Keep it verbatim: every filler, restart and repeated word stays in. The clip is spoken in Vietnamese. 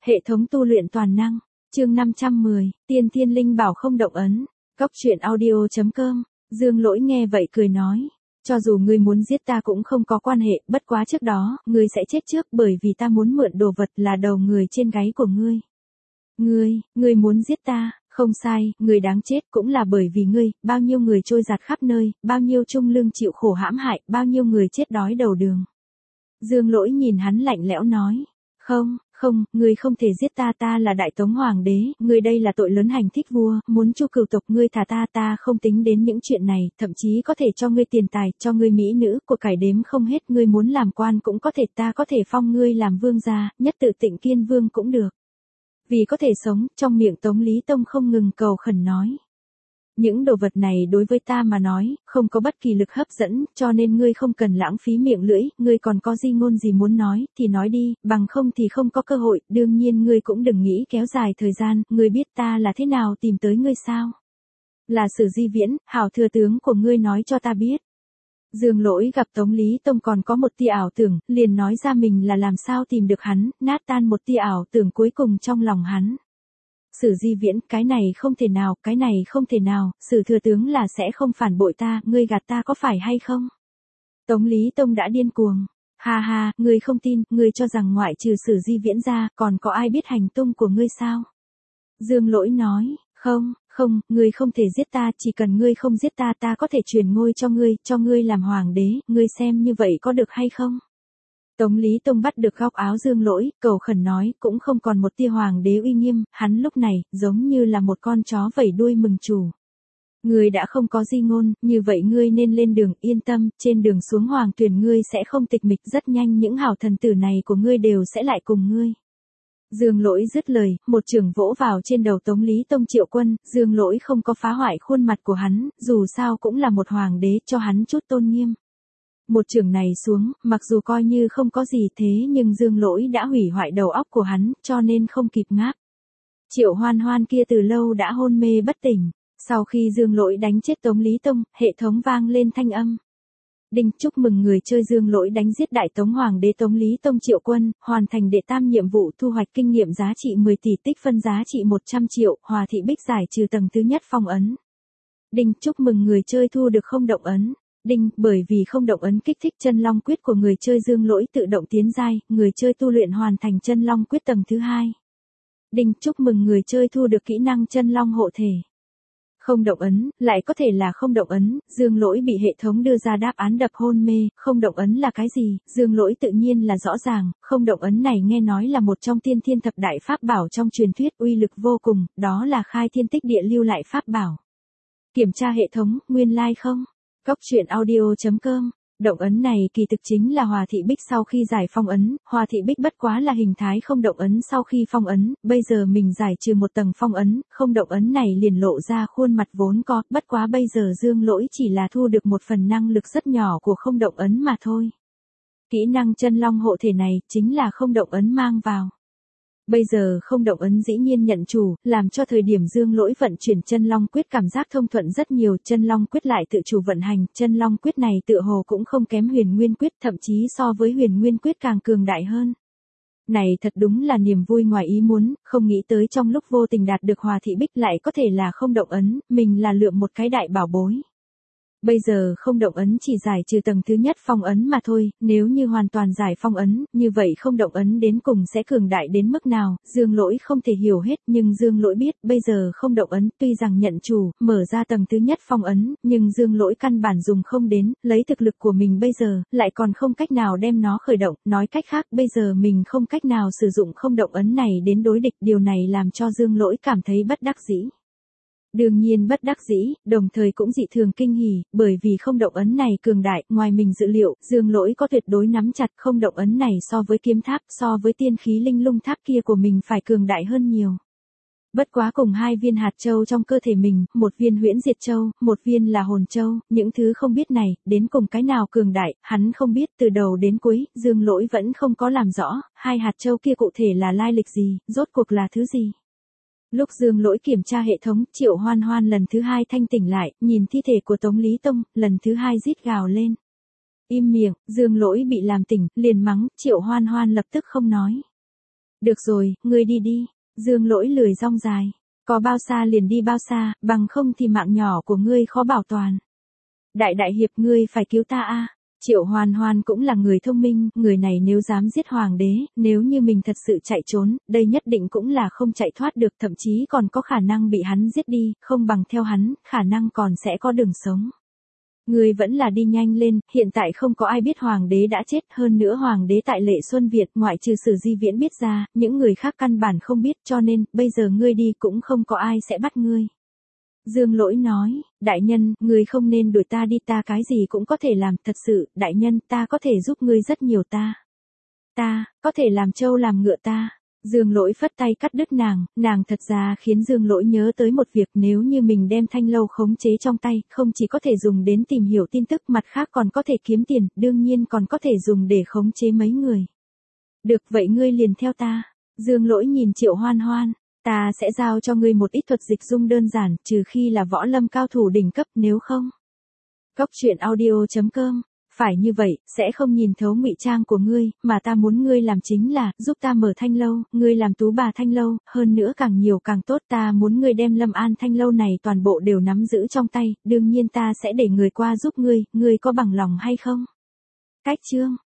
Hệ thống tu luyện toàn năng, chương năm trăm mười, tiên thiên linh bảo không động ấn. Cốc truyện audio chấm com, Dương Lỗi nghe vậy cười nói. Cho dù ngươi muốn giết ta cũng không có quan hệ, bất quá trước đó, ngươi sẽ chết trước bởi vì ta muốn mượn đồ vật là đầu người trên gáy của ngươi. Ngươi, ngươi muốn giết ta, không sai, ngươi đáng chết cũng là bởi vì ngươi, bao nhiêu người trôi giạt khắp nơi, bao nhiêu trung lương chịu khổ hãm hại, bao nhiêu người chết đói đầu đường. Dương Lỗi nhìn hắn lạnh lẽo nói. Không, không, ngươi không thể giết ta, ta là Đại Tống Hoàng đế, ngươi đây là tội lớn hành thích vua, muốn chu cửu tộc, ngươi thả ta, ta không tính đến những chuyện này, thậm chí có thể cho ngươi tiền tài, cho ngươi mỹ nữ, của cải đếm không hết, ngươi muốn làm quan cũng có thể, ta có thể phong ngươi làm vương gia, nhất tự Tịnh Kiên Vương cũng được. Vì có thể sống, trong miệng Tống Lý Tông không ngừng cầu khẩn nói. Những đồ vật này đối với ta mà nói, không có bất kỳ lực hấp dẫn, cho nên ngươi không cần lãng phí miệng lưỡi, ngươi còn có di ngôn gì muốn nói, thì nói đi, bằng không thì không có cơ hội, đương nhiên ngươi cũng đừng nghĩ kéo dài thời gian, ngươi biết ta là thế nào tìm tới ngươi sao? Là Sử Di Viễn, hảo thừa tướng của ngươi nói cho ta biết. Dương Lỗi gặp Tống Lý Tông còn có một tia ảo tưởng, liền nói ra mình là làm sao tìm được hắn, nát tan một tia ảo tưởng cuối cùng trong lòng hắn. Sử Di Viễn, cái này không thể nào, cái này không thể nào, Sử thừa tướng là sẽ không phản bội ta, ngươi gạt ta có phải hay không? Tống Lý Tông đã điên cuồng. Ha ha, ngươi không tin, ngươi cho rằng ngoại trừ Sử Di Viễn ra, còn có ai biết hành tung của ngươi sao? Dương Lỗi nói, không, không, ngươi không thể giết ta, chỉ cần ngươi không giết ta, ta có thể truyền ngôi cho ngươi, cho ngươi làm hoàng đế, ngươi xem như vậy có được hay không? Tống Lý Tông bắt được góc áo Dương Lỗi, cầu khẩn nói, cũng không còn một tia hoàng đế uy nghiêm, hắn lúc này, giống như là một con chó vẩy đuôi mừng chủ. Ngươi đã không có di ngôn, như vậy ngươi nên lên đường, yên tâm, trên đường xuống hoàng tuyển ngươi sẽ không tịch mịch, rất nhanh những hảo thần tử này của ngươi đều sẽ lại cùng ngươi. Dương Lỗi dứt lời, một chưởng vỗ vào trên đầu Tống Lý Tông Triệu Quân, Dương Lỗi không có phá hoại khuôn mặt của hắn, dù sao cũng là một hoàng đế, cho hắn chút tôn nghiêm. Một chưởng này xuống, mặc dù coi như không có gì thế nhưng Dương Lỗi đã hủy hoại đầu óc của hắn, cho nên không kịp ngáp. Triệu Hoan Hoan kia từ lâu đã hôn mê bất tỉnh. Sau khi Dương Lỗi đánh chết Tống Lý Tông, hệ thống vang lên thanh âm. Đinh, chúc mừng người chơi Dương Lỗi đánh giết Đại Tống Hoàng đế Tống Lý Tông Triệu Quân, hoàn thành đệ tam nhiệm vụ, thu hoạch kinh nghiệm giá trị mười tỷ, tích phân giá trị một trăm triệu, Hòa Thị Bích giải trừ tầng thứ nhất phong ấn. Đinh, chúc mừng người chơi thu được không động ấn. Đinh, bởi vì không động ấn kích thích chân long quyết của người chơi Dương Lỗi tự động tiến giai, người chơi tu luyện hoàn thành chân long quyết tầng thứ hai. Đinh, chúc mừng người chơi thu được kỹ năng chân long hộ thể. Không động ấn, lại có thể là không động ấn, Dương Lỗi bị hệ thống đưa ra đáp án đập hôn mê, không động ấn là cái gì, Dương Lỗi tự nhiên là rõ ràng, không động ấn này nghe nói là một trong tiên thiên thập đại pháp bảo trong truyền thuyết uy lực vô cùng, đó là khai thiên tích địa lưu lại pháp bảo. Kiểm tra hệ thống, nguyên lai like không? Cốc truyện audio chấm com, động ấn này kỳ thực chính là Hòa Thị Bích sau khi giải phong ấn, Hòa Thị Bích bất quá là hình thái không động ấn sau khi phong ấn, bây giờ mình giải trừ một tầng phong ấn, không động ấn này liền lộ ra khuôn mặt vốn có, bất quá bây giờ Dương Lỗi chỉ là thu được một phần năng lực rất nhỏ của không động ấn mà thôi. Kỹ năng chân long hộ thể này, chính là không động ấn mang vào. Bây giờ không động ấn dĩ nhiên nhận chủ, làm cho thời điểm Dương Lỗi vận chuyển chân long quyết cảm giác thông thuận rất nhiều, chân long quyết lại tự chủ vận hành, chân long quyết này tựa hồ cũng không kém huyền nguyên quyết, thậm chí so với huyền nguyên quyết càng cường đại hơn. Này thật đúng là niềm vui ngoài ý muốn, không nghĩ tới trong lúc vô tình đạt được Hòa Thị Bích lại có thể là không động ấn, mình là lượm một cái đại bảo bối. Bây giờ không động ấn chỉ giải trừ tầng thứ nhất phong ấn mà thôi, nếu như hoàn toàn giải phong ấn, như vậy không động ấn đến cùng sẽ cường đại đến mức nào, Dương Lỗi không thể hiểu hết, nhưng Dương Lỗi biết, bây giờ không động ấn, tuy rằng nhận chủ, mở ra tầng thứ nhất phong ấn, nhưng Dương Lỗi căn bản dùng không đến, lấy thực lực của mình bây giờ, lại còn không cách nào đem nó khởi động, nói cách khác, bây giờ mình không cách nào sử dụng không động ấn này đến đối địch, điều này làm cho Dương Lỗi cảm thấy bất đắc dĩ. Đương nhiên bất đắc dĩ, đồng thời cũng dị thường kinh hỉ, bởi vì không động ấn này cường đại, ngoài mình dự liệu, Dương Lỗi có tuyệt đối nắm chặt không động ấn này so với kiếm tháp, so với tiên khí linh lung tháp kia của mình phải cường đại hơn nhiều. Bất quá cùng hai viên hạt châu trong cơ thể mình, một viên huyễn diệt châu, một viên là hồn châu, những thứ không biết này, đến cùng cái nào cường đại, hắn không biết từ đầu đến cuối, Dương Lỗi vẫn không có làm rõ, hai hạt châu kia cụ thể là lai lịch gì, rốt cuộc là thứ gì. Lúc Dương Lỗi kiểm tra hệ thống, Triệu Hoan Hoan lần thứ hai thanh tỉnh lại, nhìn thi thể của Tống Lý Tông, lần thứ hai rít gào lên. Im miệng, Dương Lỗi bị làm tỉnh, liền mắng, Triệu Hoan Hoan lập tức không nói. Được rồi, ngươi đi đi. Dương Lỗi lười rong dài. Có bao xa liền đi bao xa, bằng không thì mạng nhỏ của ngươi khó bảo toàn. Đại đại hiệp ngươi phải cứu ta a. Triệu Hoan Hoan cũng là người thông minh, người này nếu dám giết hoàng đế, nếu như mình thật sự chạy trốn, đây nhất định cũng là không chạy thoát được, thậm chí còn có khả năng bị hắn giết đi, không bằng theo hắn, khả năng còn sẽ có đường sống. Ngươi vẫn là đi nhanh lên, hiện tại không có ai biết hoàng đế đã chết, hơn nữa hoàng đế tại Lệ Xuân Việt, ngoại trừ Sử Di Viễn biết ra, những người khác căn bản không biết, cho nên, bây giờ ngươi đi cũng không có ai sẽ bắt ngươi. Dương Lỗi nói, đại nhân, ngươi không nên đuổi ta đi, ta cái gì cũng có thể làm, thật sự, đại nhân, ta có thể giúp ngươi rất nhiều, ta. Ta, có thể làm trâu làm ngựa ta. Dương Lỗi phất tay cắt đứt nàng, nàng thật ra khiến Dương Lỗi nhớ tới một việc, nếu như mình đem thanh lâu khống chế trong tay, không chỉ có thể dùng đến tìm hiểu tin tức, mặt khác còn có thể kiếm tiền, đương nhiên còn có thể dùng để khống chế mấy người. Được, vậy ngươi liền theo ta. Dương Lỗi nhìn Triệu Hoan Hoan. Ta sẽ giao cho ngươi một ít thuật dịch dung đơn giản, trừ khi là võ lâm cao thủ đỉnh cấp, nếu không. Cốc truyện audio chấm com. Phải như vậy, sẽ không nhìn thấu ngụy trang của ngươi, mà ta muốn ngươi làm chính là, giúp ta mở thanh lâu, ngươi làm tú bà thanh lâu, hơn nữa càng nhiều càng tốt, ta muốn ngươi đem Lâm An thanh lâu này toàn bộ đều nắm giữ trong tay, đương nhiên ta sẽ để người qua giúp ngươi, ngươi có bằng lòng hay không? Cách chương.